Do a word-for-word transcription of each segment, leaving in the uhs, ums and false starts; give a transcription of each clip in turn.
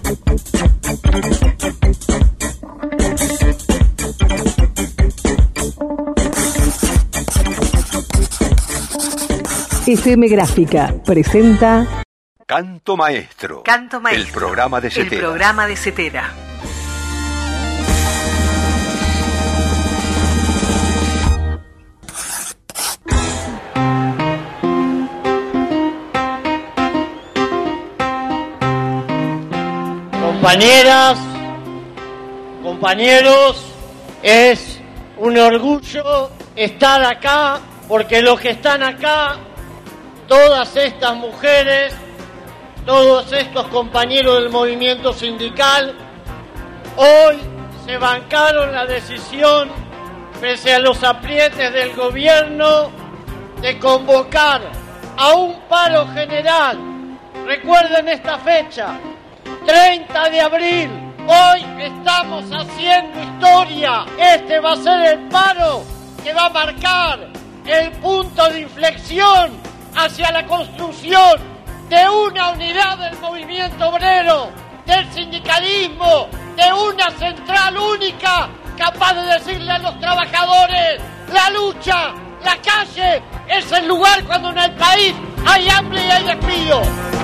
F M Gráfica presenta Canto Maestro. Canto Maestro. El programa de Cetera. El programa de Cetera. Compañeras, compañeros, es un orgullo estar acá, porque los que están acá, todas estas mujeres, todos estos compañeros del movimiento sindical, hoy se bancaron la decisión, pese a los aprietes del gobierno, de convocar a un paro general. Recuerden esta fecha, treinta de abril, hoy estamos haciendo historia. Este va a ser el paro que va a marcar el punto de inflexión hacia la construcción de una unidad del movimiento obrero, del sindicalismo, de una central única capaz de decirle a los trabajadores: la lucha, la calle es el lugar cuando en el país hay hambre y hay despido.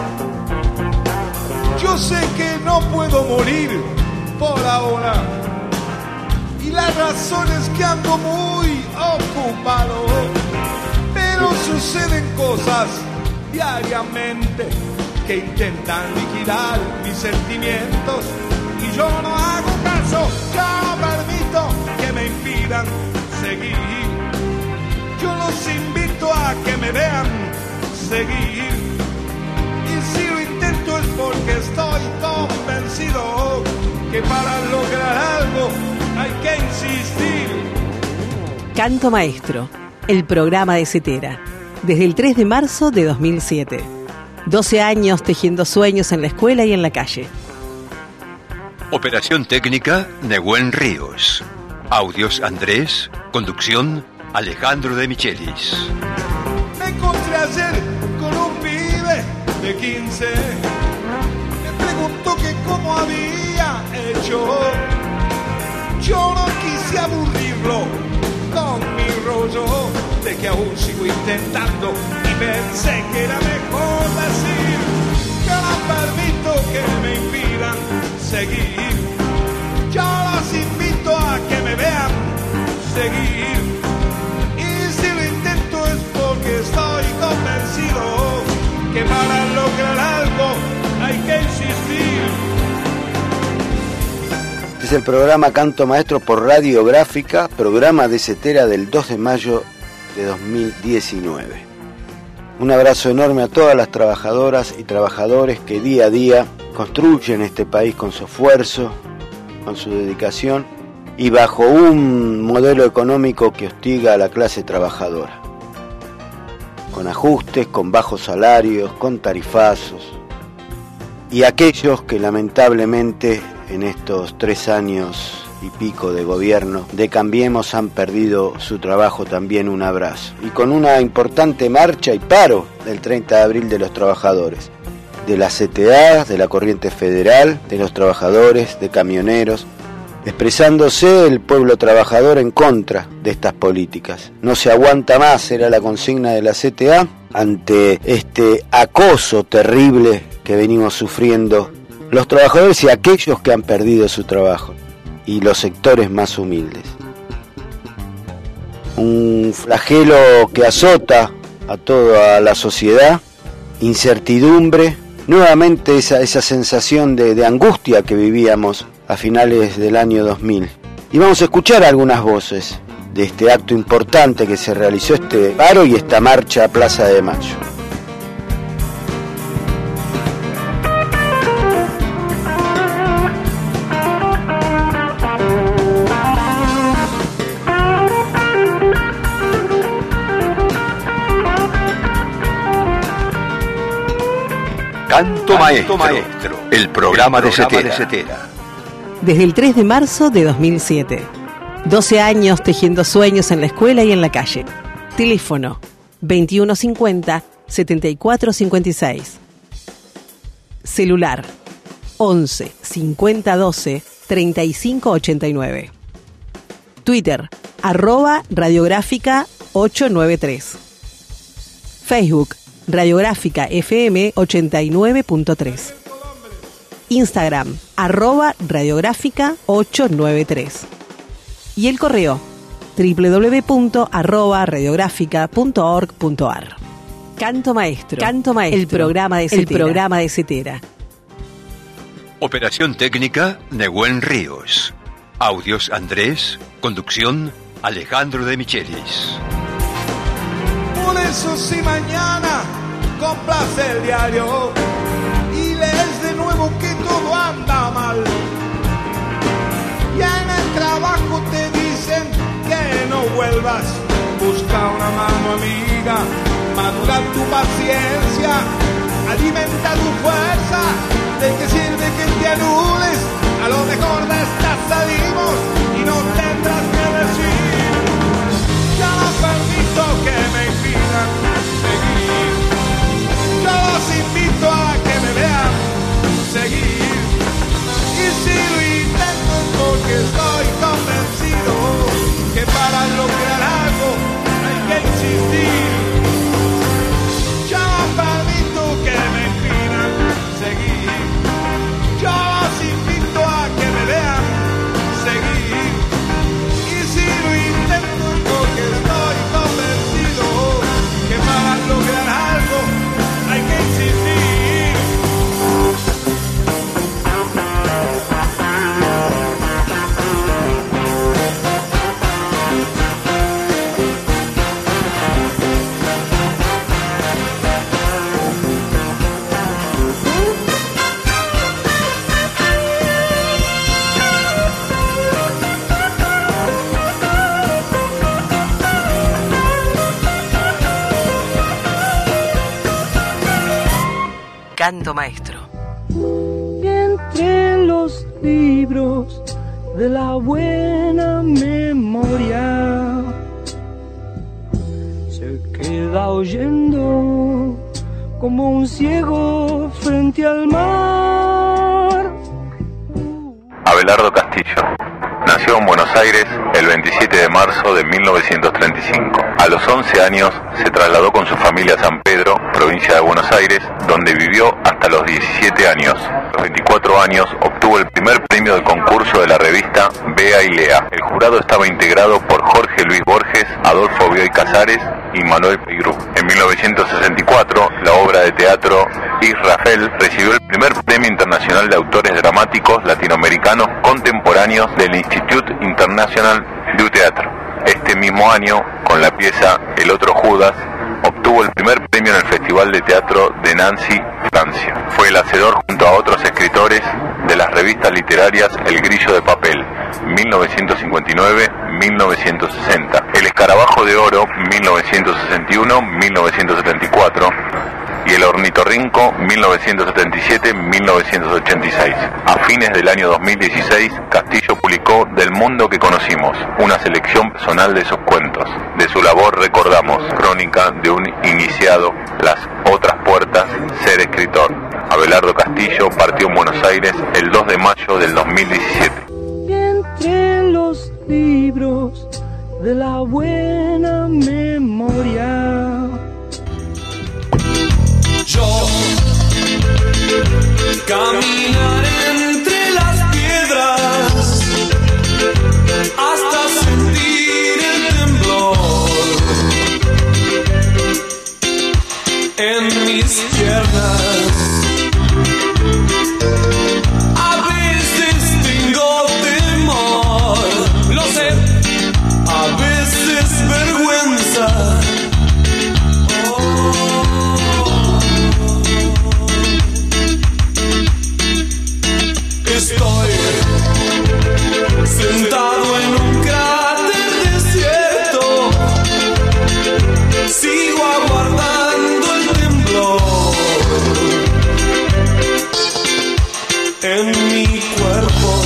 Yo sé que no puedo morir por ahora, y la razón es que ando muy ocupado, pero suceden cosas diariamente que intentan liquidar mis sentimientos, y yo no hago caso, yo no permito que me impidan seguir. Yo los invito a que me vean seguir, y si lo intento es porque estoy convencido que para lograr algo hay que insistir. Canto Maestro, el programa de Cetera, desde el tres de marzo de dos mil siete. doce años tejiendo sueños en la escuela y en la calle. Operación técnica, Nehuen Ríos. Audios, Andrés. Conducción, Alejandro de Michelis. Me encontré ayer con un pibe de quince. Me preguntó que cómo había hecho. Yo no quise aburrirlo con mi rollo de que aún sigo intentando, y pensé que era mejor decir que no permito que me impidan seguir. Yo los invito a que me vean seguir, y si lo intento es porque estoy convencido que para lograr algo hay que insistir. Este es el programa Canto Maestro por Radiográfica, programa de Cetera del dos de mayo de dos mil diecinueve. Un abrazo enorme a todas las trabajadoras y trabajadores que día a día construyen este país con su esfuerzo, con su dedicación y bajo un modelo económico que hostiga a la clase trabajadora, con ajustes, con bajos salarios, con tarifazos, y aquellos que lamentablemente en estos tres años y pico de gobierno de Cambiemos han perdido su trabajo también. Un abrazo. Y con una importante marcha y paro del treinta de abril de los trabajadores, de la C T A, de la Corriente Federal, de los trabajadores, de camioneros, expresándose el pueblo trabajador en contra de estas políticas. No se aguanta más, era la consigna de la C T A, ante este acoso terrible que venimos sufriendo los trabajadores y aquellos que han perdido su trabajo, y los sectores más humildes. Un flagelo que azota a toda la sociedad, incertidumbre, nuevamente esa, esa sensación de, de angustia que vivíamos a finales del año dos mil. Y vamos a escuchar algunas voces de este acto importante que se realizó, este paro y esta marcha a Plaza de Mayo. Canto Maestro, Maestro, el programa, el programa de, Cetera. de Cetera. Desde el tres de marzo de dos mil siete. doce años tejiendo sueños en la escuela y en la calle. Teléfono veintiuno cincuenta, setenta y cuatro cincuenta y seis. Celular once cincuenta doce treinta y cinco ochenta y nueve. Twitter, arroba radiográfica ochocientos noventa y tres. Facebook, Radiográfica F M ochenta y nueve punto tres. Instagram, arroba radiográfica ochocientos noventa y tres. Y el correo, doble u doble u doble u punto arroba radiográfica punto org punto a r. Canto Maestro. Canto Maestro. El programa de Cetera. El programa de Cetera. Operación técnica, Nehuen Ríos. Audios, Andrés. Conducción, Alejandro de Michelis. Por eso si mañana compras el diario y lees de nuevo que todo anda mal, ya en el trabajo te dicen que no vuelvas, busca una mano amiga, madura tu paciencia, alimenta tu fuerza. ¿De qué sirve que te anules? A lo mejor de esta salimos y no tendrás que decir: ya no permito que me impidan seguir. Yo los invito a que me vean seguir. Y si lo intento es porque estoy convencido que para lograr algo hay que insistir. Yo no permito que me impidan seguir. Yo los invito a que me vean seguir. Y si lo intento es porque estoy convencido que para lograr algo hay que insistir. Canto Maestro. Y entre los libros de la buena memoria se queda oyendo como un ciego frente al mar. Abelardo Castillo nació en Buenos Aires el veintisiete de marzo de mil novecientos treinta y cinco. A los once años se trasladó con su familia a San Pedro, provincia de Buenos Aires, donde vivió hasta los diecisiete años. A los veinticuatro años obtuvo el primer premio del concurso de la revista Bea y Lea. El jurado estaba integrado por Jorge Luis Borges, Adolfo Bioy Casares y Manuel Peirú. En mil novecientos sesenta y cuatro, la obra de teatro Israfel recibió el primer premio internacional de autores dramáticos latinoamericanos contemporáneos del Institut International du Théâtre. Este mismo año, con la pieza El otro Judas, obtuvo el primer premio en el Festival de Teatro de Nancy, Francia. Fue el hacedor junto a otros escritores de las revistas literarias El Grillo de Papel, mil novecientos cincuenta y nueve a mil novecientos sesenta, El Escarabajo de Oro, mil novecientos sesenta y uno a mil novecientos setenta y cuatro, y El Ornitorrinco, mil novecientos setenta y siete a mil novecientos ochenta y seis. A fines del año dos mil dieciséis, Castillo publicó Del Mundo que Conocimos, una selección personal de sus cuentos. De su labor recordamos Crónica de un iniciado, Las otras puertas, Ser escritor. Abelardo Castillo partió en Buenos Aires el dos de mayo del dos mil diecisiete. Y entre los libros de la buena memoria yo caminar entre las piedras hasta sentir el temblor en mis piernas. A veces tengo temor, lo sé, a veces vergüenza. Estoy sentado en un cráter desierto, sigo aguardando el temblor en mi cuerpo.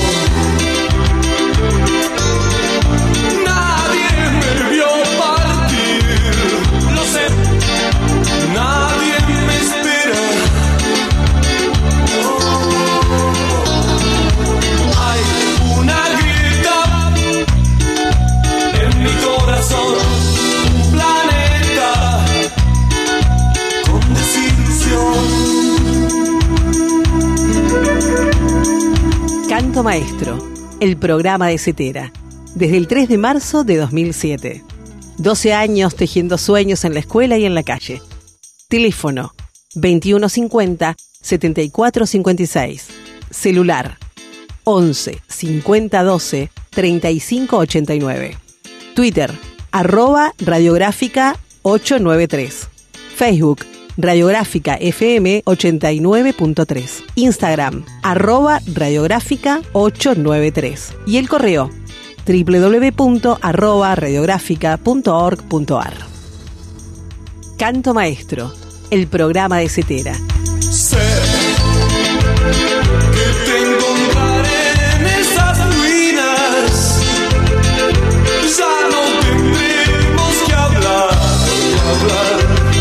Nadie me vio partir, lo sé, nadie me espera. Oh. Canto Maestro, el programa de Cetera, desde el tres de marzo de dos mil siete. doce años tejiendo sueños en la escuela y en la calle. Teléfono veintiuno cincuenta, setenta y cuatro cincuenta y seis. Celular once, cincuenta doce, treinta y cinco ochenta y nueve. Twitter, arroba radiográfica ochocientos noventa y tres. Facebook, Radiográfica F M ochenta y nueve punto tres. Instagram, arroba radiográfica ochocientos noventa y tres. Y el correo, doble u doble u doble u punto arroba radiográfica punto org punto a r. Canto Maestro, el programa de Cetera. Sé que te encontraré en esas ruinas. Ya no tendremos que hablar, hablar.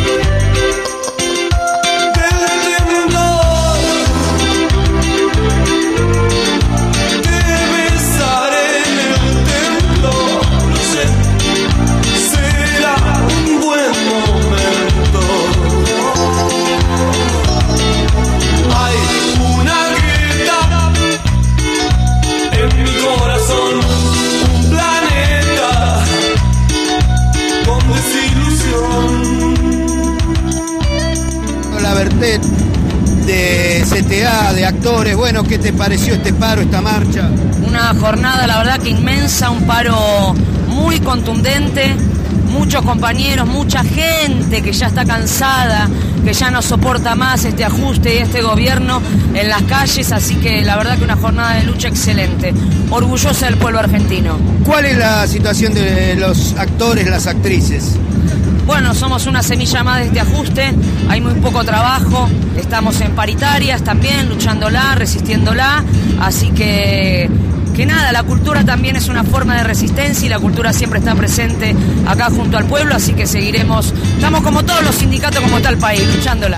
De C T A, de actores, bueno, ¿qué te pareció este paro, esta marcha? Una jornada, la verdad que inmensa, un paro muy contundente, muchos compañeros, mucha gente que ya está cansada, que ya no soporta más este ajuste y este gobierno en las calles, así que la verdad que una jornada de lucha excelente, orgullosa del pueblo argentino. ¿Cuál es la situación de los actores, las actrices? Bueno, somos una semilla más de este ajuste, hay muy poco trabajo, estamos en paritarias también, luchándola, resistiéndola, así que, que nada, la cultura también es una forma de resistencia y la cultura siempre está presente acá junto al pueblo, así que seguiremos, estamos como todos los sindicatos, como está el país, luchándola.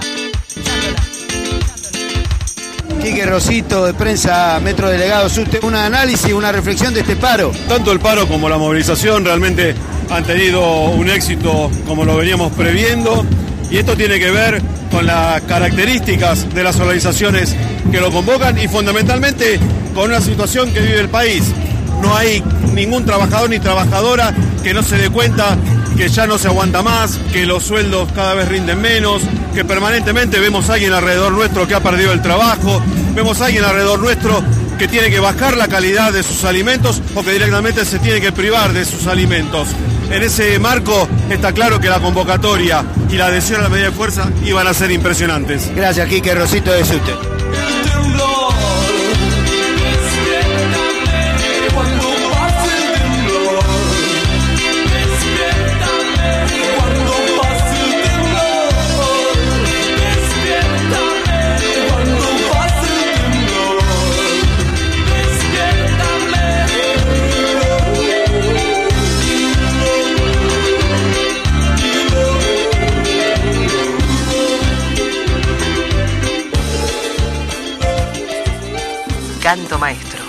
Quique Rosito, de Prensa Metro Delegado Suste, un análisis, una reflexión de este paro. Tanto el paro como la movilización realmente han tenido un éxito como lo veníamos previendo, y esto tiene que ver con las características de las organizaciones que lo convocan y fundamentalmente con una situación que vive el país. No hay ningún trabajador ni trabajadora que no se dé cuenta que ya no se aguanta más, que los sueldos cada vez rinden menos, que permanentemente vemos a alguien alrededor nuestro que ha perdido el trabajo, vemos a alguien alrededor nuestro que tiene que bajar la calidad de sus alimentos o que directamente se tiene que privar de sus alimentos. En ese marco está claro que la convocatoria y la adhesión a la medida de fuerza iban a ser impresionantes. Gracias, Quique Rosito de Suste. Canto Maestro.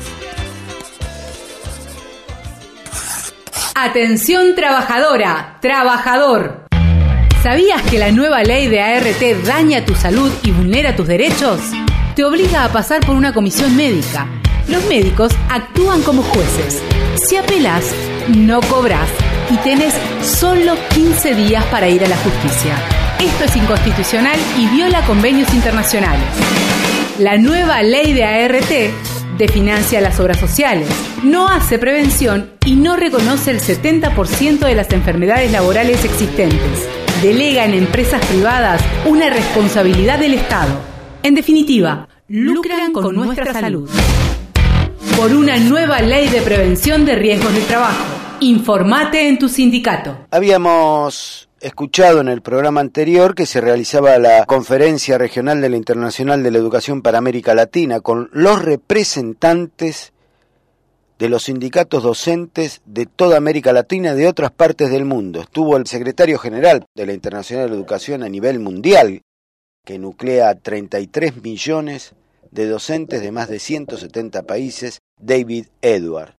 Atención trabajadora, trabajador. ¿Sabías que la nueva ley de A R T daña tu salud y vulnera tus derechos? Te obliga a pasar por una comisión médica. Los médicos actúan como jueces. Si apelás, no cobrás y tenés solo quince días para ir a la justicia. Esto es inconstitucional y viola convenios internacionales. La nueva ley de A R T definancia las obras sociales, no hace prevención y no reconoce el setenta por ciento de las enfermedades laborales existentes. Delega en empresas privadas una responsabilidad del Estado. En definitiva, lucran con nuestra salud. Por una nueva ley de prevención de riesgos de trabajo. Informate en tu sindicato. Habíamos escuchado en el programa anterior que se realizaba la Conferencia Regional de la Internacional de la Educación para América Latina con los representantes de los sindicatos docentes de toda América Latina y de otras partes del mundo. Estuvo el secretario general de la Internacional de la Educación a nivel mundial, que nuclea a treinta y tres millones de docentes de más de ciento setenta países, David Edward.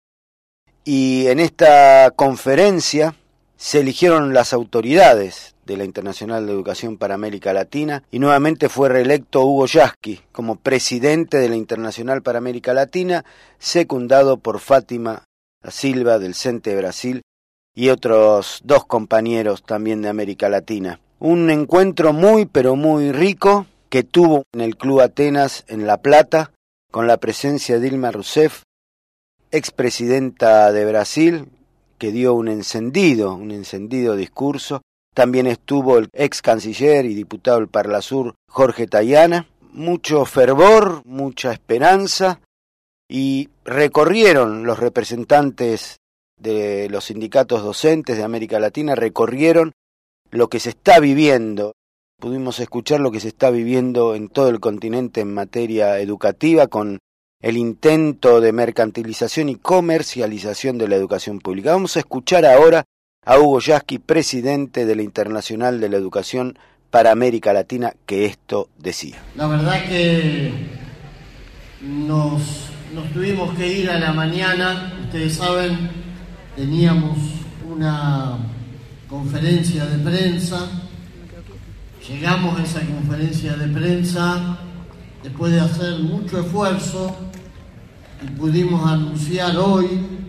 Y en esta conferencia se eligieron las autoridades de la Internacional de Educación para América Latina, y nuevamente fue reelecto Hugo Yasky como presidente de la Internacional para América Latina, secundado por Fátima da Silva del C E N T E Brasil y otros dos compañeros también de América Latina. Un encuentro muy pero muy rico que tuvo en el Club Atenas en La Plata, con la presencia de Dilma Rousseff, expresidenta de Brasil, que dio un encendido, un encendido discurso. También estuvo el ex canciller y diputado del Parlasur, Jorge Tayana. Mucho fervor, mucha esperanza, y recorrieron los representantes de los sindicatos docentes de América Latina, recorrieron lo que se está viviendo. Pudimos escuchar lo que se está viviendo en todo el continente en materia educativa, con el intento de mercantilización y comercialización de la educación pública. Vamos a escuchar ahora a Hugo Yasky, presidente de la Internacional de la Educación para América Latina, que esto decía. La verdad que nos, nos tuvimos que ir a la mañana. Ustedes saben, teníamos una conferencia de prensa. Llegamos a esa conferencia de prensa después de hacer mucho esfuerzo y pudimos anunciar hoy,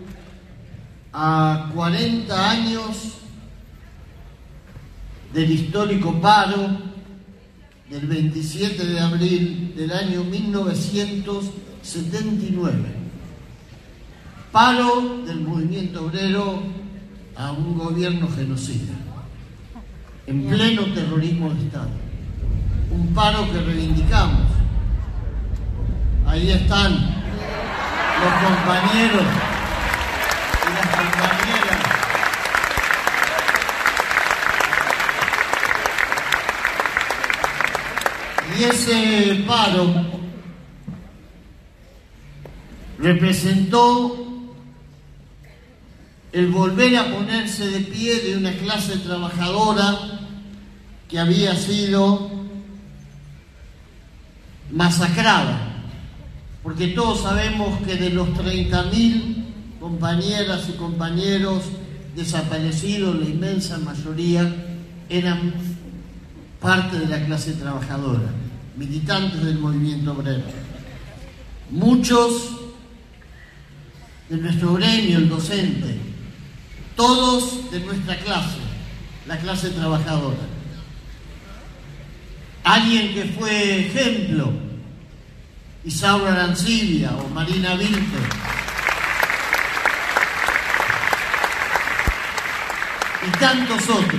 a cuarenta años del histórico paro del veintisiete de abril del año mil novecientos setenta y nueve. Paro del movimiento obrero a un gobierno genocida, en pleno terrorismo de Estado. Un paro que reivindicamos. Ahí están los compañeros y las compañeras y ese paro representó el volver a ponerse de pie de una clase trabajadora que había sido masacrada, porque todos sabemos que de los treinta mil compañeras y compañeros desaparecidos, la inmensa mayoría eran parte de la clase trabajadora, militantes del movimiento obrero. Muchos de nuestro gremio, el docente, todos de nuestra clase, la clase trabajadora. Alguien que fue ejemplo, Isaura Arancibia o Marina Vilche. Y tantos otros.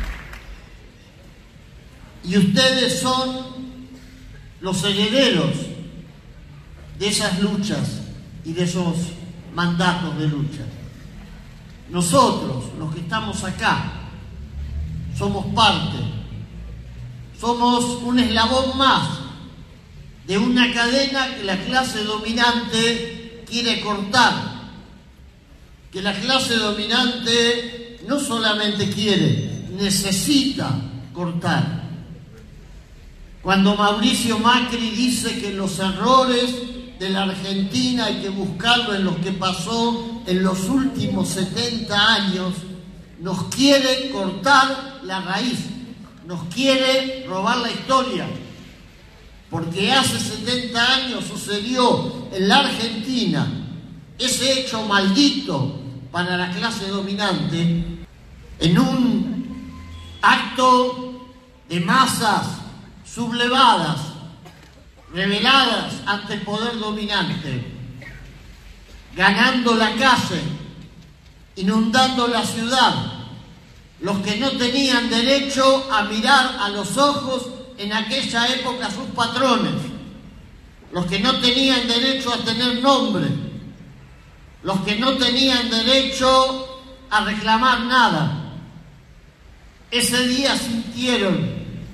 Y ustedes son los herederos de esas luchas y de esos mandatos de lucha. Nosotros, los que estamos acá, somos parte, somos un eslabón más de una cadena que la clase dominante quiere cortar, que la clase dominante no solamente quiere, necesita cortar. Cuando Mauricio Macri dice que los errores de la Argentina hay que buscarlo en lo que pasó en los últimos setenta años, nos quiere cortar la raíz, nos quiere robar la historia, porque hace setenta años sucedió en la Argentina ese hecho maldito para la clase dominante, en un acto de masas sublevadas, rebeladas ante el poder dominante, ganando la calle, inundando la ciudad, los que no tenían derecho a mirar a los ojos en aquella época a sus patrones, los que no tenían derecho a tener nombre, los que no tenían derecho a reclamar nada. Ese día sintieron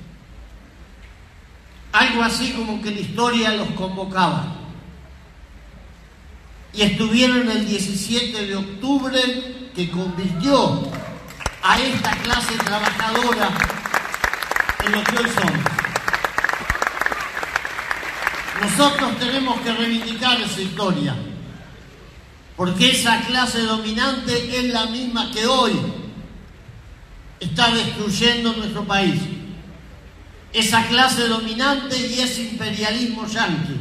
algo así como que la historia los convocaba. Y estuvieron el diecisiete de octubre, que convirtió a esta clase trabajadora en lo que hoy somos. Nosotros tenemos que reivindicar esa historia, porque esa clase dominante es la misma que hoy está destruyendo nuestro país. Esa clase dominante y ese imperialismo yanqui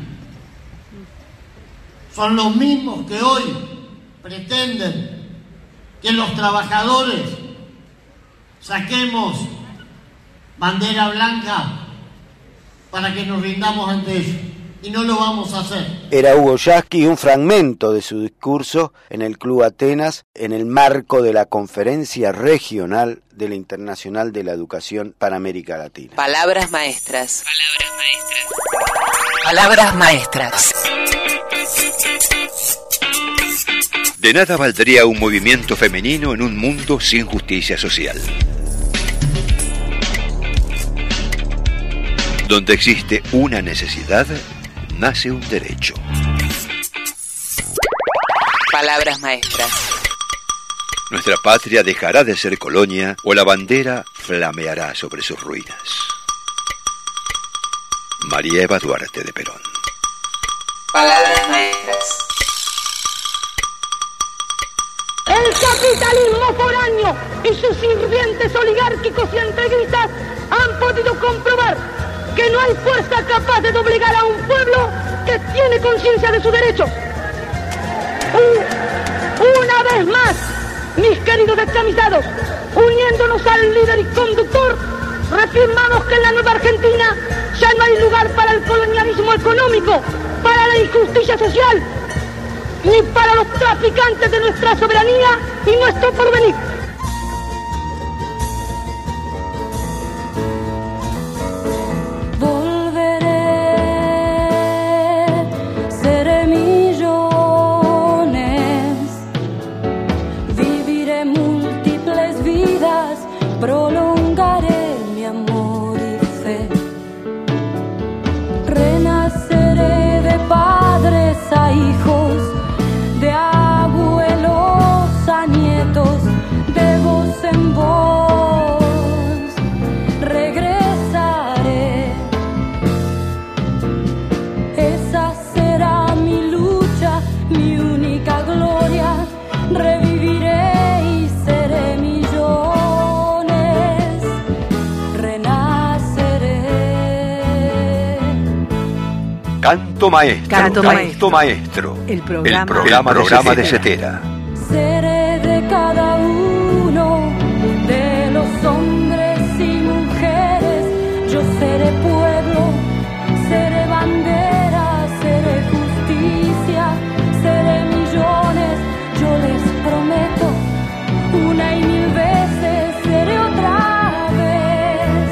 son los mismos que hoy pretenden que los trabajadores saquemos bandera blanca para que nos rindamos ante ellos. Y no lo vamos a hacer. Era Hugo Yasky, un fragmento de su discurso en el Club Atenas en el marco de la Conferencia Regional de la Internacional de la Educación para América Latina. Palabras maestras. Palabras maestras. Palabras maestras. De nada valdría un movimiento femenino en un mundo sin justicia social. Donde existe una necesidad, nace un derecho. Palabras maestras. Nuestra patria dejará de ser colonia o la bandera flameará sobre sus ruinas. María Eva Duarte de Perón. Palabras maestras. El capitalismo foráneo y sus sirvientes oligárquicos y integristas han podido comprobar que no hay fuerza capaz de doblegar a un pueblo que tiene conciencia de sus derechos. Uh, una vez más, mis queridos descamisados, uniéndonos al líder y conductor, reafirmamos que en la nueva Argentina ya no hay lugar para el colonialismo económico, para la injusticia social, ni para los traficantes de nuestra soberanía y nuestro porvenir. Prolongaré mi amor y fe. Renaceré de padres a hijos, de abuelos a nietos, de voz en voz. Regresaré. Esa será mi lucha, mi única gloria. Reviviré. Canto Maestro, Canto, Canto Maestro. Maestro, El programa, el programa, el de, programa de Cetera. Cetera. Seré de cada uno de los hombres y mujeres. Yo seré pueblo, seré bandera, seré justicia, seré millones. Yo les prometo una y mil veces seré otra vez.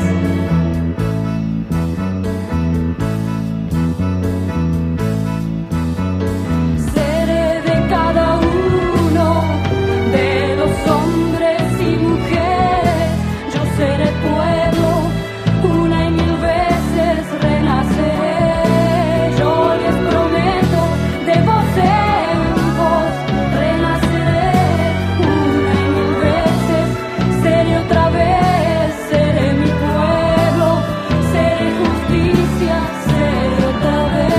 Seré de cada uno de los hombres y mujeres. Yo seré pueblo, una y mil veces renaceré. Yo les prometo de voz en voz renaceré. Una y mil veces seré otra vez. Seré mi pueblo, seré justicia, seré otra vez.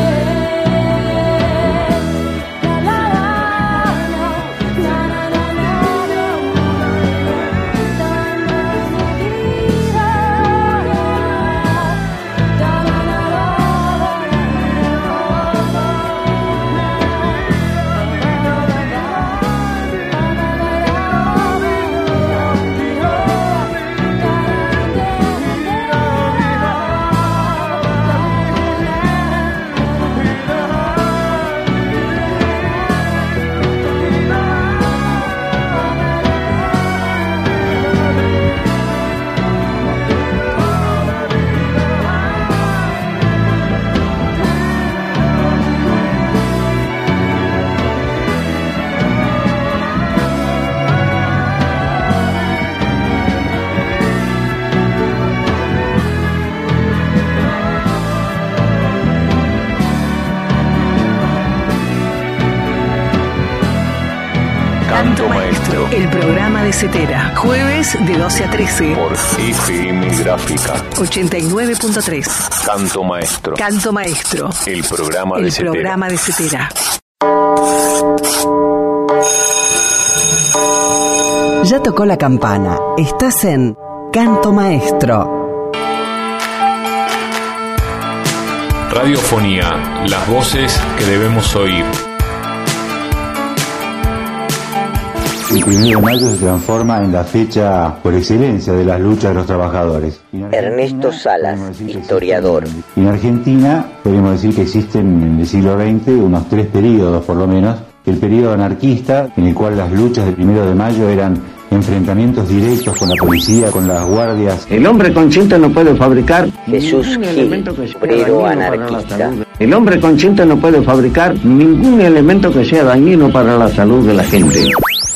La la la la la la Canto Maestro, el programa de Cetera. Jueves de doce a trece. Por F M Gráfica. ochenta y nueve punto tres. Canto Maestro. Canto Maestro. El programa el de Cetera. El programa de Cetera. Ya tocó la campana. Estás en Canto Maestro. Radiofonía, las voces que debemos oír. El primero de mayo se transforma en la fecha por excelencia de las luchas de los trabajadores. Ernesto Salas, historiador. En Argentina podemos decir que existen en el siglo veinte unos tres periodos por lo menos. El periodo anarquista, en el cual las luchas del primero de mayo eran enfrentamientos directos con la policía, con las guardias. El hombre consciente no puede fabricar Jesús Gil, obrero anarquista. El hombre consciente no puede fabricar ningún elemento que sea dañino para la salud de la gente.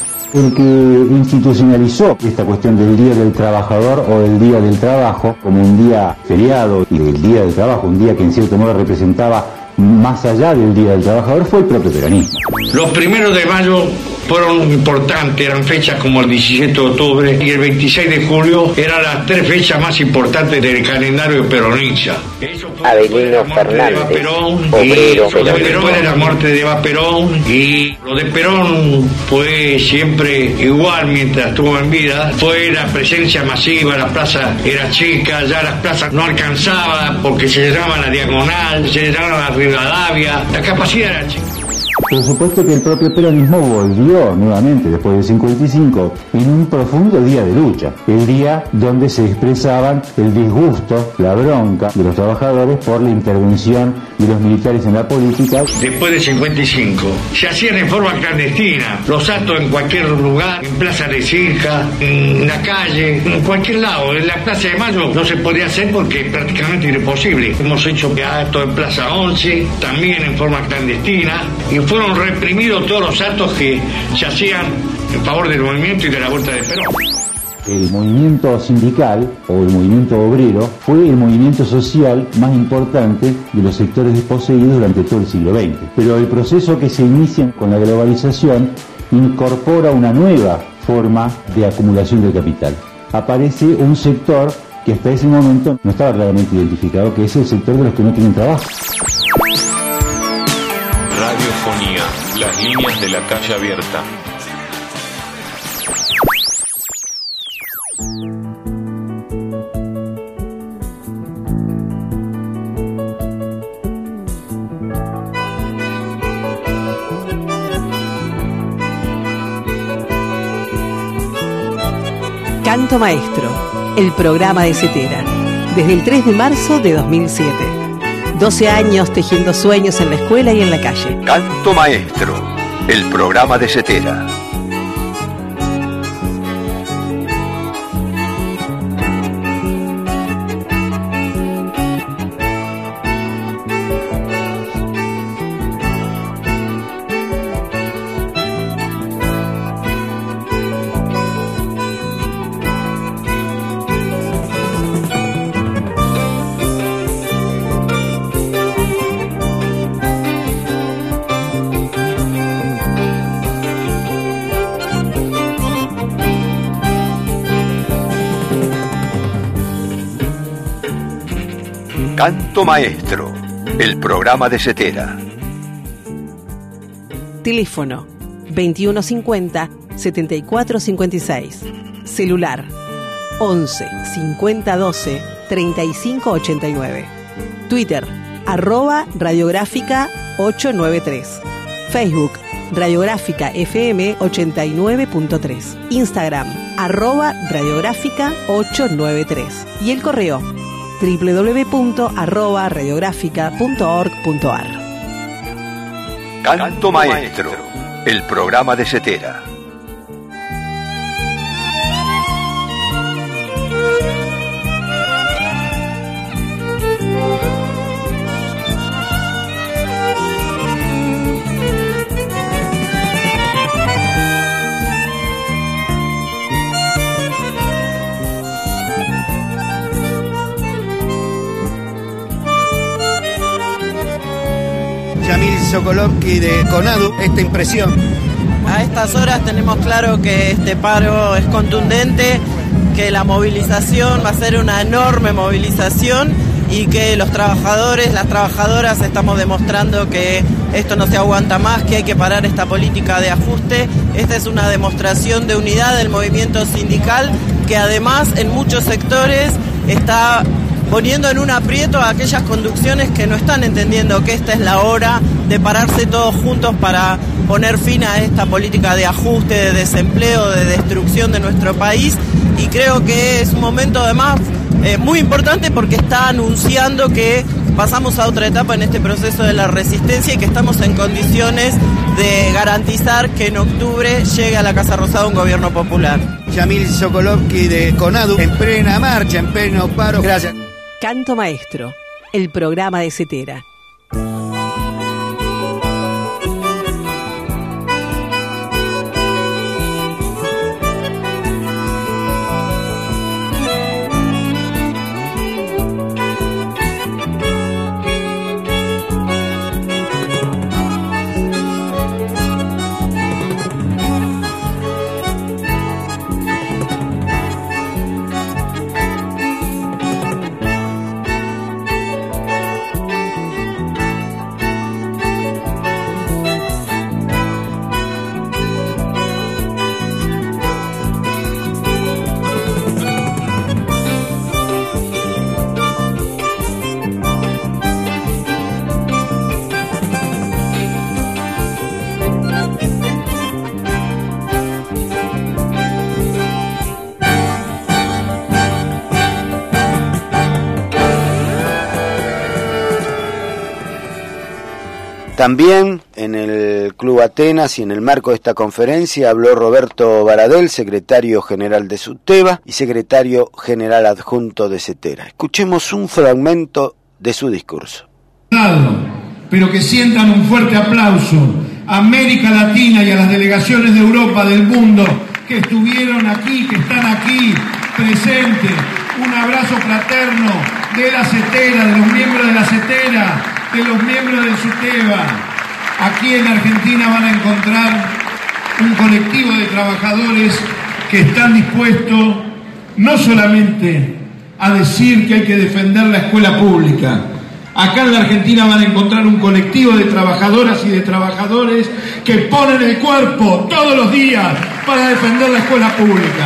El que institucionalizó esta cuestión del Día del Trabajador o del Día del Trabajo como un día feriado y del Día del Trabajo, un día que en cierto modo representaba más allá del Día del Trabajador, fue el propio peronismo. Los primeros de mayo fueron importantes, eran fechas como el diecisiete de octubre y el veintiséis de julio, eran las tres fechas más importantes del calendario peronista. Avelino Fernández, Perón, obrero y después de la muerte de Eva Perón, y lo de Perón fue siempre igual mientras estuvo en vida, fue la presencia masiva, la plaza era chica, ya las plazas no alcanzaban porque se llenaba la Diagonal, se llenaba la Rivadavia, la capacidad era chica. Por supuesto que el propio peronismo volvió nuevamente después del cincuenta y cinco en un profundo día de lucha, el día donde se expresaban el disgusto, la bronca de los trabajadores por la intervención de los militares en la política. Después del cincuenta y cinco se hacían en forma clandestina los actos en cualquier lugar, en Plaza de Circa, en la calle, en cualquier lado. En la Plaza de Mayo no se podía hacer porque prácticamente era imposible. Hemos hecho actos en Plaza once, también en forma clandestina, y fueron reprimidos todos los actos que se hacían en favor del movimiento y de la vuelta de Perón. El movimiento sindical o el movimiento obrero fue el movimiento social más importante de los sectores desposeídos durante todo el siglo veinte. Pero el proceso que se inicia con la globalización incorpora una nueva forma de acumulación del capital. Aparece un sector que hasta ese momento no estaba claramente identificado, que es el sector de los que no tienen trabajo. Radiofonía, las líneas de la calle abierta. Canto Maestro, el programa de Cetera, desde el tres de marzo de dos mil siete. doce años tejiendo sueños en la escuela y en la calle. Canto Maestro, el programa de Cetera. Canto Maestro, el programa de Cetera. Teléfono veintiuno cincuenta, setenta y cuatro cincuenta y seis. Celular once, cincuenta doce, treinta y cinco ochenta y nueve. Twitter arroba radiográfica ochocientos noventa y tres. Facebook Radiográfica F M ochenta y nueve punto tres. Instagram arroba radiográfica ochocientos noventa y tres. Y el correo doble u doble u doble u punto arroba radiográfica punto org punto a r. Canto Maestro, el programa de Cetera. Yamil Sokolovsky de CONADU, esta impresión. A estas horas tenemos claro que este paro es contundente, que la movilización va a ser una enorme movilización y que los trabajadores, las trabajadoras estamos demostrando que esto no se aguanta más, que hay que parar esta política de ajuste. Esta es una demostración de unidad del movimiento sindical que además en muchos sectores está poniendo en un aprieto a aquellas conducciones que no están entendiendo que esta es la hora de pararse todos juntos para poner fin a esta política de ajuste, de desempleo, de destrucción de nuestro país, y creo que es un momento además eh, muy importante porque está anunciando que pasamos a otra etapa en este proceso de la resistencia y que estamos en condiciones de garantizar que en octubre llegue a la Casa Rosada un gobierno popular. Yamil Sokolovsky de CONADU, en plena marcha, en pleno paro. Gracias. Canto Maestro, el programa de Cetera. También en el Club Atenas y en el marco de esta conferencia habló Roberto Baradel, secretario general de SUTEBA y secretario general adjunto de Cetera. Escuchemos un fragmento de su discurso. Pero que sientan un fuerte aplauso a América Latina y a las delegaciones de Europa, del mundo, que estuvieron aquí, que están aquí presentes. Un abrazo fraterno de la Cetera, de los miembros de la Cetera, de los miembros del SUTEBA. Aquí en Argentina van a encontrar un colectivo de trabajadores que están dispuestos no solamente a decir que hay que defender la escuela pública. Acá en la Argentina van a encontrar un colectivo de trabajadoras y de trabajadores que ponen el cuerpo todos los días para defender la escuela pública.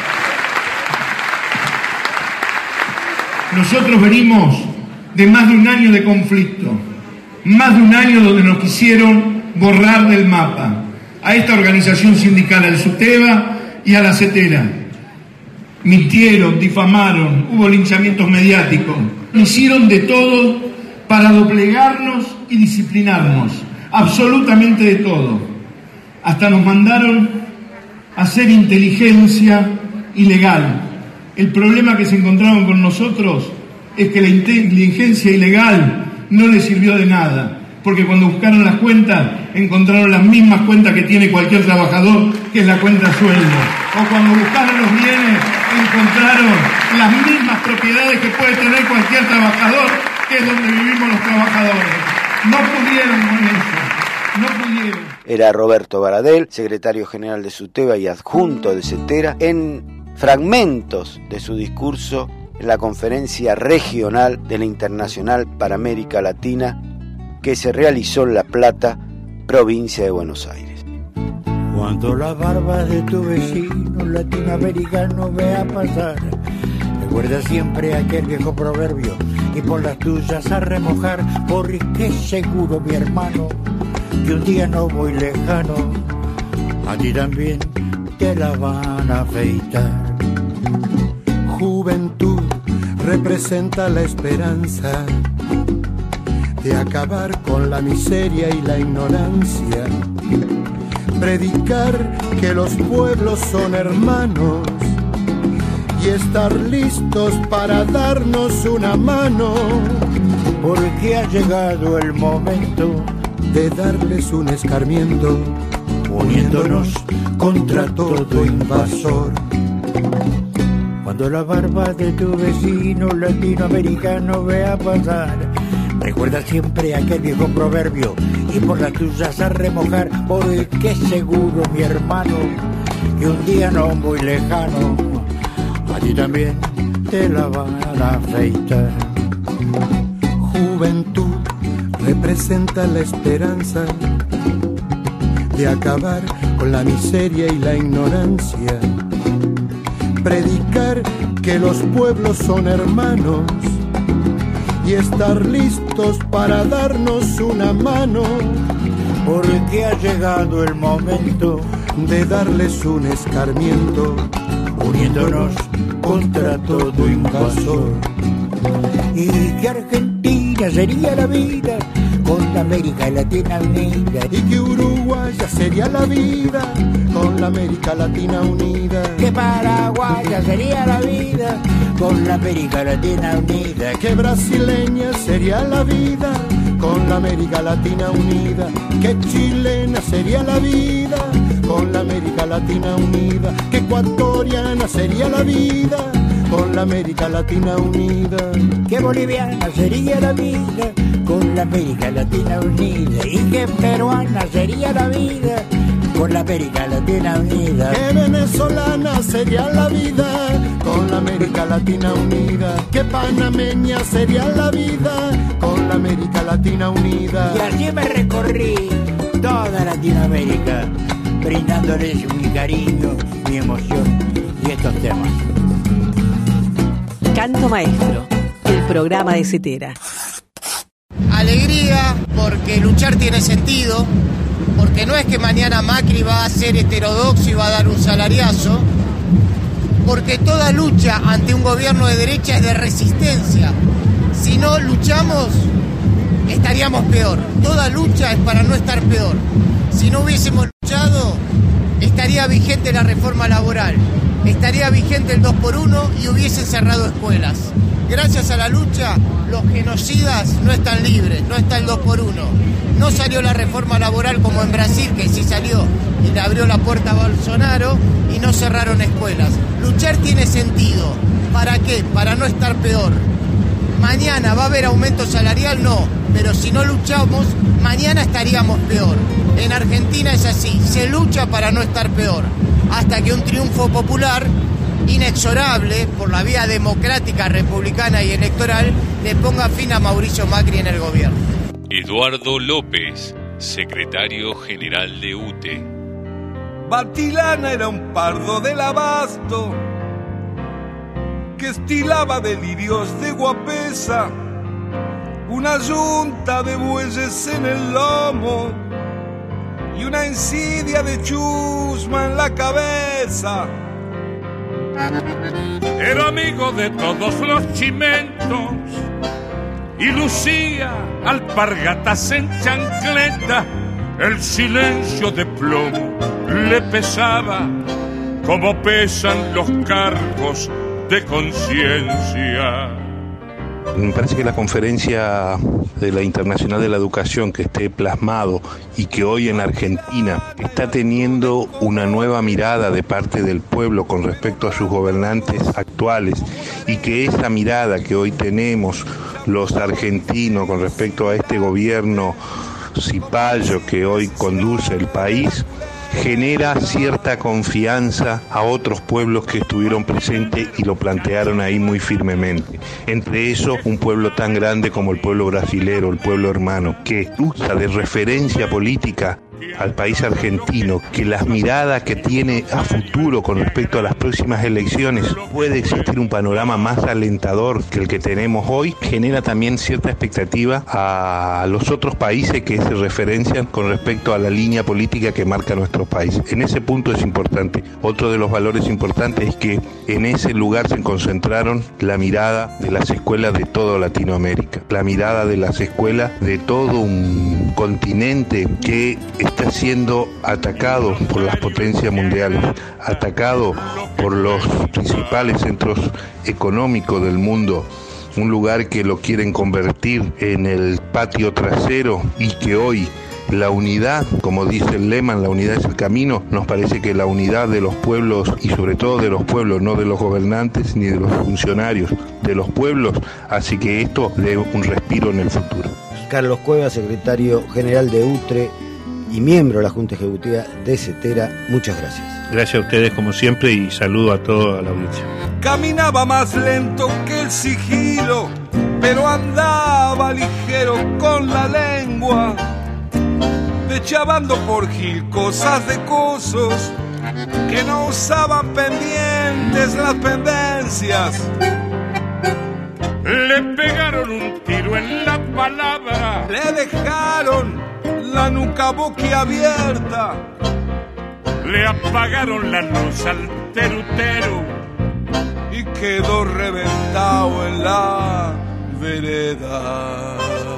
Nosotros venimos de más de un año de conflicto, más de un año donde nos quisieron borrar del mapa a esta organización sindical, al SUTEBA y a la Cetera. Mintieron, difamaron, hubo linchamientos mediáticos, hicieron de todo para doblegarnos y disciplinarnos, absolutamente de todo. Hasta nos mandaron a hacer inteligencia ilegal. El problema que se encontraron con nosotros es que la inteligencia ilegal no les sirvió de nada, porque cuando buscaron las cuentas encontraron las mismas cuentas que tiene cualquier trabajador, que es la cuenta sueldo. O cuando buscaron los bienes encontraron las mismas propiedades que puede tener cualquier trabajador, que es donde vivimos los trabajadores. No pudieron con eso, no pudieron. Era Roberto Baradel, secretario general de SUTEBA y adjunto de Cetera, en fragmentos de su discurso en la conferencia regional de la Internacional para América Latina que se realizó en La Plata, provincia de Buenos Aires. Cuando la barba de tu vecino latinoamericano vea pasar, recuerda siempre aquel viejo proverbio y por las tuyas a remojar, porque seguro, mi hermano, que un día no muy lejano a ti también te la van a afeitar. Juventud representa la esperanza de acabar con la miseria y la ignorancia, predicar que los pueblos son hermanos y estar listos para darnos una mano, porque ha llegado el momento de darles un escarmiento, uniéndonos contra todo invasor. Cuando la barba de tu vecino latinoamericano vea pasar, recuerda siempre aquel viejo proverbio y por las tuyas a remojar, porque seguro, mi hermano, que un día no muy lejano a ti también te la van a afeitar. Juventud representa la esperanza de acabar con la miseria y la ignorancia. Predicar que los pueblos son hermanos y estar listos para darnos una mano. Porque ha llegado el momento de darles un escarmiento, uniéndonos contra todo invasor. Y que Argentina sería la vida con la América Latina unida. Y que Uruguaya sería la vida con la América Latina unida. Que Paraguaya sería la vida con la América Latina unida. Que brasileña sería la vida con la América Latina unida. Que chilena sería la vida con la América Latina unida. Que ecuatoriana sería la vida con la América Latina unida. Que boliviana sería la vida con la América Latina unida. Y que peruana sería la vida con la América Latina unida. Que venezolana sería la vida con la América Latina unida. Que panameña sería la vida con la América Latina unida. Y así me recorrí toda Latinoamérica, brindándoles mi cariño, mi emoción y estos temas. Canto Maestro, el programa de Cetera. Alegría porque luchar tiene sentido, porque no es que mañana Macri va a ser heterodoxo y va a dar un salariazo, porque toda lucha ante un gobierno de derecha es de resistencia. Si no luchamos, estaríamos peor. Toda lucha es para no estar peor. Si no hubiésemos luchado, estaría vigente la reforma laboral, estaría vigente el dos por uno y hubiesen cerrado escuelas. Gracias a la lucha, los genocidas no están libres, no está el dos por uno. No salió la reforma laboral como en Brasil, que sí salió y le abrió la puerta a Bolsonaro y no cerraron escuelas. Luchar tiene sentido. ¿Para qué? Para no estar peor. Mañana va a haber aumento salarial, no, pero si no luchamos, mañana estaríamos peor. En Argentina es así, se lucha para no estar peor, hasta que un triunfo popular inexorable por la vía democrática, republicana y electoral le ponga fin a Mauricio Macri en el gobierno. Eduardo López, secretario general de U T E. Batilana era un pardo del abasto que estilaba delirios de guapesa, una yunta de bueyes en el lomo y una insidia de chusma en la cabeza. Era amigo de todos los chimentos y lucía alpargatas en chancleta. El silencio de plomo le pesaba como pesan los cargos de conciencia. Me parece que la conferencia de la Internacional de la Educación que esté plasmado y que hoy en Argentina está teniendo una nueva mirada de parte del pueblo con respecto a sus gobernantes actuales, y que esa mirada que hoy tenemos los argentinos con respecto a este gobierno cipayo que hoy conduce el país genera cierta confianza a otros pueblos que estuvieron presentes y lo plantearon ahí muy firmemente. Entre eso, un pueblo tan grande como el pueblo brasilero, el pueblo hermano, que usa de referencia política al país argentino, que las miradas que tiene a futuro con respecto a las próximas elecciones, puede existir un panorama más alentador que el que tenemos hoy, genera también cierta expectativa a los otros países que se referencian con respecto a la línea política que marca nuestro país. En ese punto es importante. Otro de los valores importantes es que en ese lugar se concentraron la mirada de las escuelas de toda Latinoamérica, la mirada de las escuelas de todo un continente que está siendo atacado por las potencias mundiales, atacado por los principales centros económicos del mundo, un lugar que lo quieren convertir en el patio trasero, y que hoy la unidad, como dice el lema, la unidad es el camino. Nos parece que la unidad de los pueblos, y sobre todo de los pueblos, no de los gobernantes ni de los funcionarios, de los pueblos, así que esto dé un respiro en el futuro. Carlos Cuevas, secretario general de U T R E y miembro de la Junta Ejecutiva de Cetera, muchas gracias. Gracias a ustedes como siempre y saludo a toda la audiencia. Caminaba más lento que el sigilo pero andaba ligero con la lengua, dechabando por Gil cosas de cosos que no usaban pendientes las pendencias. Le pegaron un tiro en la palabra, le dejaron la nuca boquiabierta, le apagaron la luz al terutero y quedó reventado en la vereda.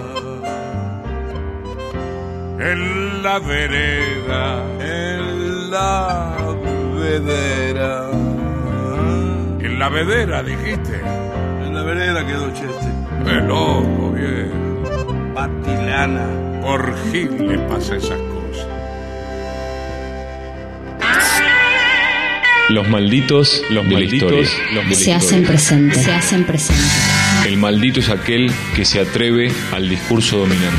En la vereda, en la vedera. En la vedera, dijiste. En la vereda quedó Cheste. ¡Qué loco, viejo! Batilana. Por Gil le pasa esas cosas. Los malditos, los de malditos, la historia, los de la se hacen historia. presentes. Se hacen presentes. El maldito es aquel que se atreve al discurso dominante.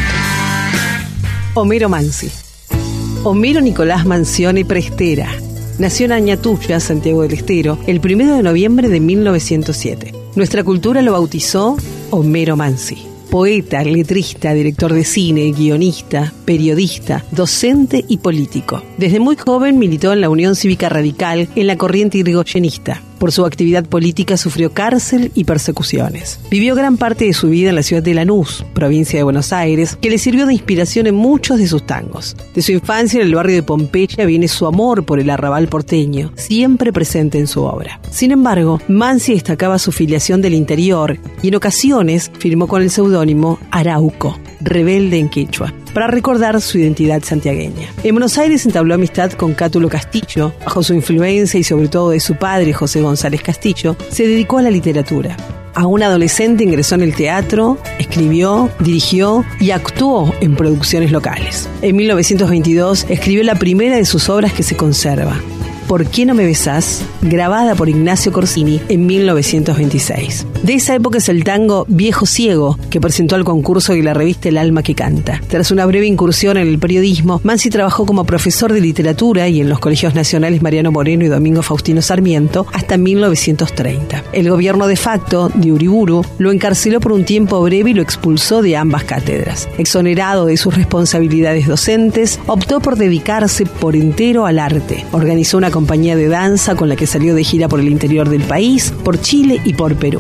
Homero Mansi. Homero Nicolás Mansioni Prestera. Nació en Añatuya, Santiago del Estero, el primero de noviembre de mil novecientos siete. Nuestra cultura lo bautizó Homero Mansi. Poeta, letrista, director de cine, guionista, periodista, docente y político. Desde muy joven militó en la Unión Cívica Radical en la corriente irigoyenista. Por su actividad política sufrió cárcel y persecuciones. Vivió gran parte de su vida en la ciudad de Lanús, provincia de Buenos Aires, que le sirvió de inspiración en muchos de sus tangos. De su infancia en el barrio de Pompeya viene su amor por el arrabal porteño, siempre presente en su obra. Sin embargo, Mansi destacaba su filiación del interior y en ocasiones firmó con el seudónimo Arauco, rebelde en quechua, para recordar su identidad santiagueña. En Buenos Aires entabló amistad con Cátulo Castillo. Bajo su influencia y sobre todo de su padre, José González Castillo, se dedicó a la literatura. Aún adolescente ingresó en el teatro, escribió, dirigió y actuó en producciones locales. En mil novecientos veintidós escribió la primera de sus obras que se conserva, ¿Por qué no me besás?, grabada por Ignacio Corsini en mil novecientos veintiséis. De esa época es el tango Viejo Ciego, que presentó al concurso de la revista El Alma que Canta. Tras una breve incursión en el periodismo, Mansi trabajó como profesor de literatura y en los colegios nacionales Mariano Moreno y Domingo Faustino Sarmiento hasta mil novecientos treinta. El gobierno de facto de Uriburu lo encarceló por un tiempo breve y lo expulsó de ambas cátedras. Exonerado de sus responsabilidades docentes, optó por dedicarse por entero al arte. Organizó una compañía de danza con la que salió de gira por el interior del país, por Chile y por Perú.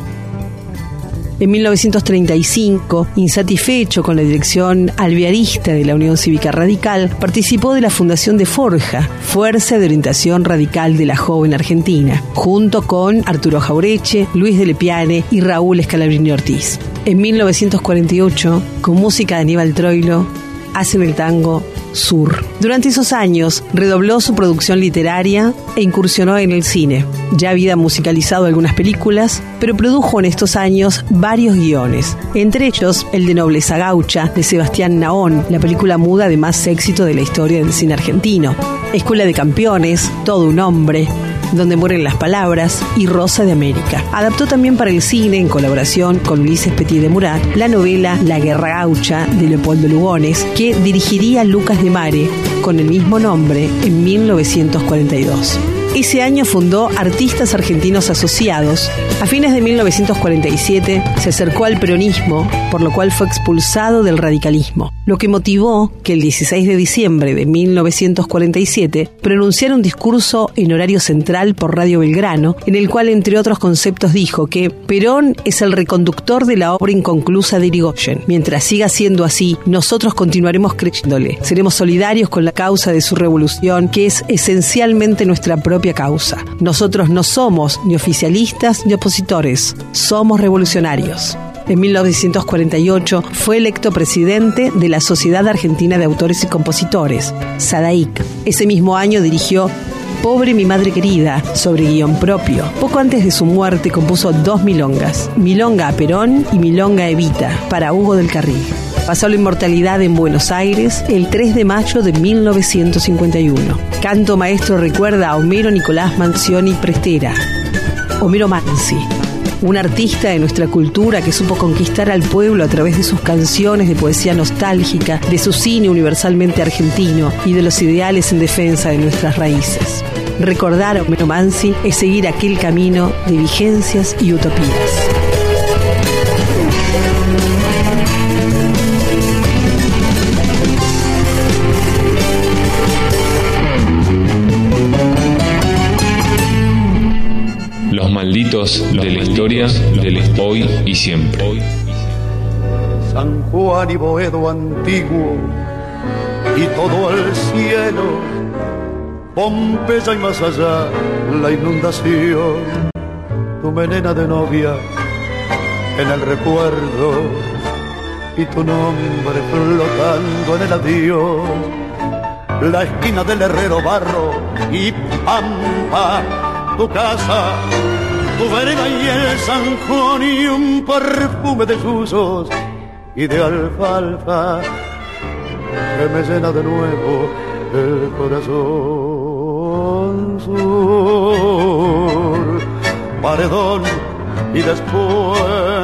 En mil novecientos treinta y cinco, insatisfecho con la dirección alvearista de la Unión Cívica Radical, participó de la fundación de Forja, Fuerza de Orientación Radical de la Joven Argentina, junto con Arturo Jaureche, Luis de Lepiane y Raúl Scalabrini Ortiz. En mil novecientos cuarenta y ocho, con música de Aníbal Troilo, hacen el tango Sur. Durante esos años redobló su producción literaria e incursionó en el cine. Ya había musicalizado algunas películas, pero produjo en estos años varios guiones, entre ellos el de Nobleza Gaucha de Sebastián Nahón, la película muda de más éxito de la historia del cine argentino, Escuela de Campeones, Todo un hombre, Donde mueren las palabras y Rosa de América. Adaptó también para el cine, en colaboración con Ulises Petit de Murat, la novela La Guerra Gaucha de Leopoldo Lugones, que dirigiría Lucas de Mare con el mismo nombre en mil novecientos cuarenta y dos. Ese año fundó Artistas Argentinos Asociados. A fines de mil novecientos cuarenta y siete se acercó al peronismo, por lo cual fue expulsado del radicalismo, lo que motivó que el dieciséis de diciembre de mil novecientos cuarenta y siete pronunciara un discurso en horario central por Radio Belgrano, en el cual, entre otros conceptos, dijo que Perón es el reconductor de la obra inconclusa de Irigoyen. Mientras siga siendo así, nosotros continuaremos creyéndole. Seremos solidarios con la causa de su revolución, que es esencialmente nuestra propia causa. Nosotros no somos ni oficialistas ni opositores, somos revolucionarios. En mil novecientos cuarenta y ocho fue electo presidente de la Sociedad Argentina de Autores y Compositores, SADAIC. Ese mismo año dirigió Pobre mi madre querida, sobre guión propio. Poco antes de su muerte compuso dos milongas, Milonga a Perón y Milonga a Evita, para Hugo del Carril. Pasó la inmortalidad en Buenos Aires el tres de mayo de mil novecientos cincuenta y uno. Canto Maestro recuerda a Homero Nicolás Mansioni Prestera, Homero Mansi, un artista de nuestra cultura que supo conquistar al pueblo a través de sus canciones de poesía nostálgica, de su cine universalmente argentino y de los ideales en defensa de nuestras raíces. Recordar a Homero Mansi es seguir aquel camino de vigencias y utopías. momentos de la historia del hoy y siempre. San Juan y Boedo antiguo y todo el cielo, Pompeya y más allá la inundación, tu melena de novia en el recuerdo y tu nombre flotando en el adiós, la esquina del herrero barro y pampa, tu casa, tu vereda y el zanjón y un perfume de susos y de alfalfa que me llena de nuevo el corazón. Sur, paredón y después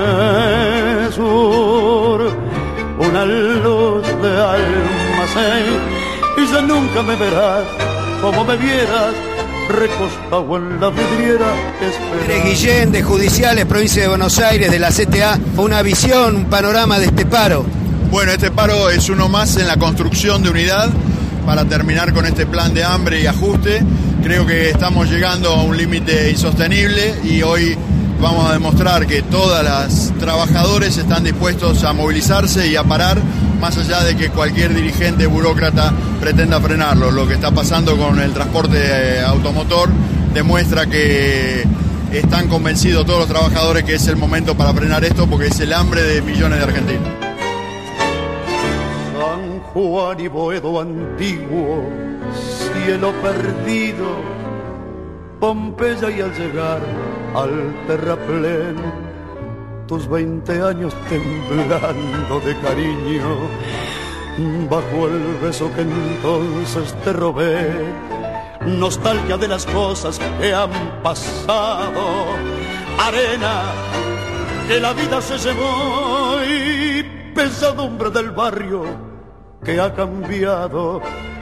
sur, una luz de almacén y ya nunca me verás como me vieras recostado en la vidriera. Pérez Guillén, de Judiciales, provincia de Buenos Aires, de la C T A, una visión, un panorama de este paro. Bueno, este paro es uno más en la construcción de unidad para terminar con este plan de hambre y ajuste. Creo que estamos llegando a un límite insostenible y hoy vamos a demostrar que todas las trabajadores están dispuestos a movilizarse y a parar, más allá de que cualquier dirigente burócrata pretenda frenarlo. Lo que está pasando con el transporte automotor demuestra que están convencidos todos los trabajadores que es el momento para frenar esto, porque es el hambre de millones de argentinos. San Juan y Boedo antiguo, cielo perdido, Pompeya y al llegar al terraplén, tus veinte años temblando de cariño, bajo el beso que entonces te robé, nostalgia de las cosas que han pasado, arena que la vida se llevó y pesadumbre del barrio que ha cambiado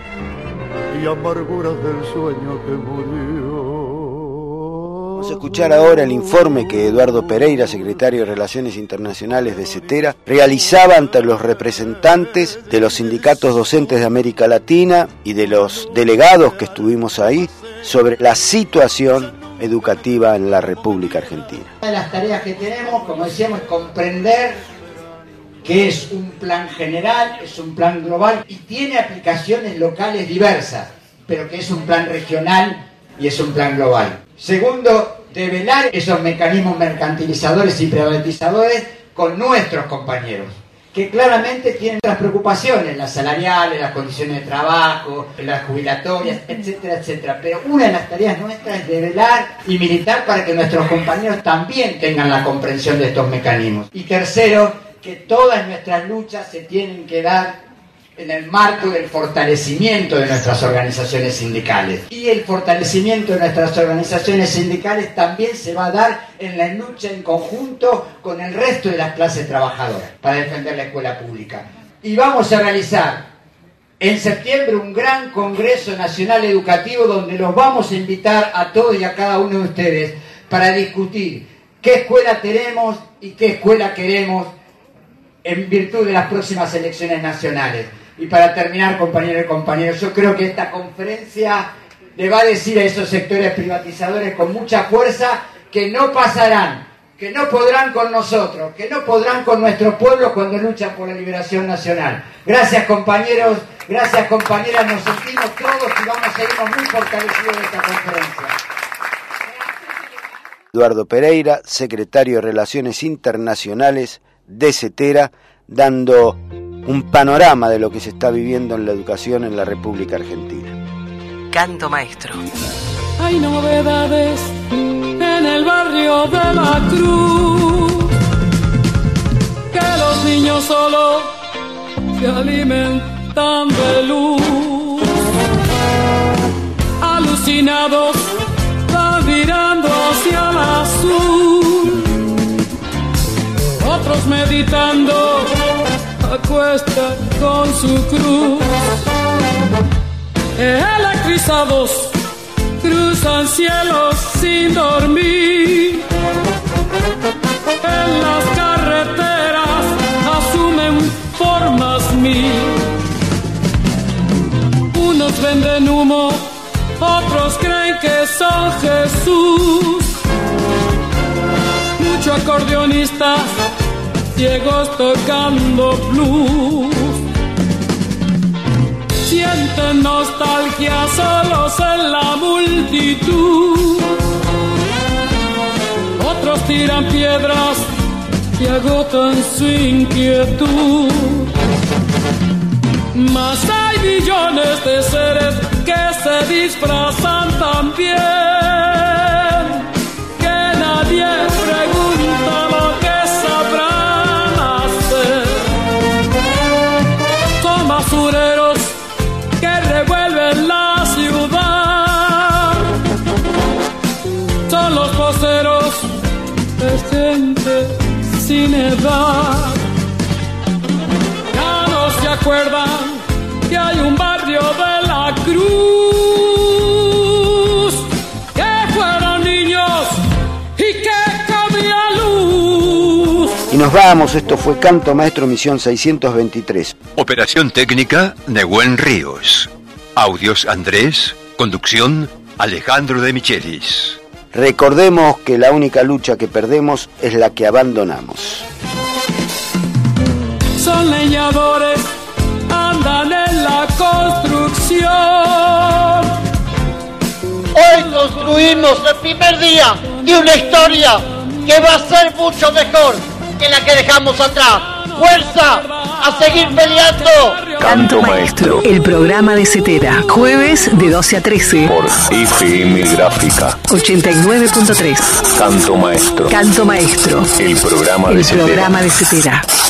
y amarguras del sueño que murió. Vamos a escuchar ahora el informe que Eduardo Pereira, secretario de Relaciones Internacionales de CETERA, realizaba ante los representantes de los sindicatos docentes de América Latina y de los delegados que estuvimos ahí sobre la situación educativa en la República Argentina. Una de las tareas que tenemos, como decíamos, es comprender que es un plan general, es un plan global y tiene aplicaciones locales diversas, pero que es un plan regional y es un plan global. Segundo, develar esos mecanismos mercantilizadores y privatizadores con nuestros compañeros, que claramente tienen otras preocupaciones, las salariales, las condiciones de trabajo, las jubilatorias, etcétera, etcétera. Pero una de las tareas nuestras es develar y militar para que nuestros compañeros también tengan la comprensión de estos mecanismos. Y tercero, que todas nuestras luchas se tienen que dar en el marco del fortalecimiento de nuestras organizaciones sindicales. Y el fortalecimiento de nuestras organizaciones sindicales también se va a dar en la lucha en conjunto con el resto de las clases trabajadoras para defender la escuela pública. Y vamos a realizar en septiembre un gran Congreso Nacional Educativo donde los vamos a invitar a todos y a cada uno de ustedes para discutir qué escuela tenemos y qué escuela queremos en virtud de las próximas elecciones nacionales. Y para terminar, compañeros y compañeros, yo creo que esta conferencia le va a decir a esos sectores privatizadores con mucha fuerza que no pasarán, que no podrán con nosotros, que no podrán con nuestro pueblo cuando luchan por la liberación nacional. Gracias, compañeros, gracias, compañeras, nos sentimos todos y vamos a irnos muy fortalecidos de esta conferencia. Eduardo Pereira, secretario de Relaciones Internacionales de CETERA, dando un panorama de lo que se está viviendo en la educación en la República Argentina. Canto maestro. Hay novedades en el barrio de la Cruz, que los niños solo se alimentan de luz, alucinados van mirando hacia el azul, otros meditando acuesta con su cruz, electrizados cruzan cielos sin dormir, en las carreteras asumen formas mil, unos venden humo, otros creen que son Jesús, Escucho acordeonistas ciegos tocando blues. Sienten nostalgia solos en la multitud. Otros tiran piedras y agotan su inquietud. Mas hay millones de seres que se disfrazan tan bien que nadie pregunta lo que sabrán hacer. Son basureros que revuelven la ciudad. Son los voceros de gente sin edad. Ya no se acuerdan que hay un barrio de la Cruz, que fueron niños y que comía luz. Y nos vamos, esto fue Canto Maestro Misión seiscientos veintitrés. Operación técnica, Nehuen Ríos. Audios Andrés, conducción, Alejandro de Michelis. Recordemos que la única lucha que perdemos es la que abandonamos. Son leñadores, andan en la construcción. Hoy construimos el primer día de una historia que va a ser mucho mejor que la que dejamos atrás. ¡Fuerza! ¡A seguir peleando! Canto Maestro, el programa de Cetera, jueves de doce a trece por F M Gráfica ochenta y nueve punto tres. Canto Maestro. Canto Maestro, el programa el de Cetera. programa de Cetera.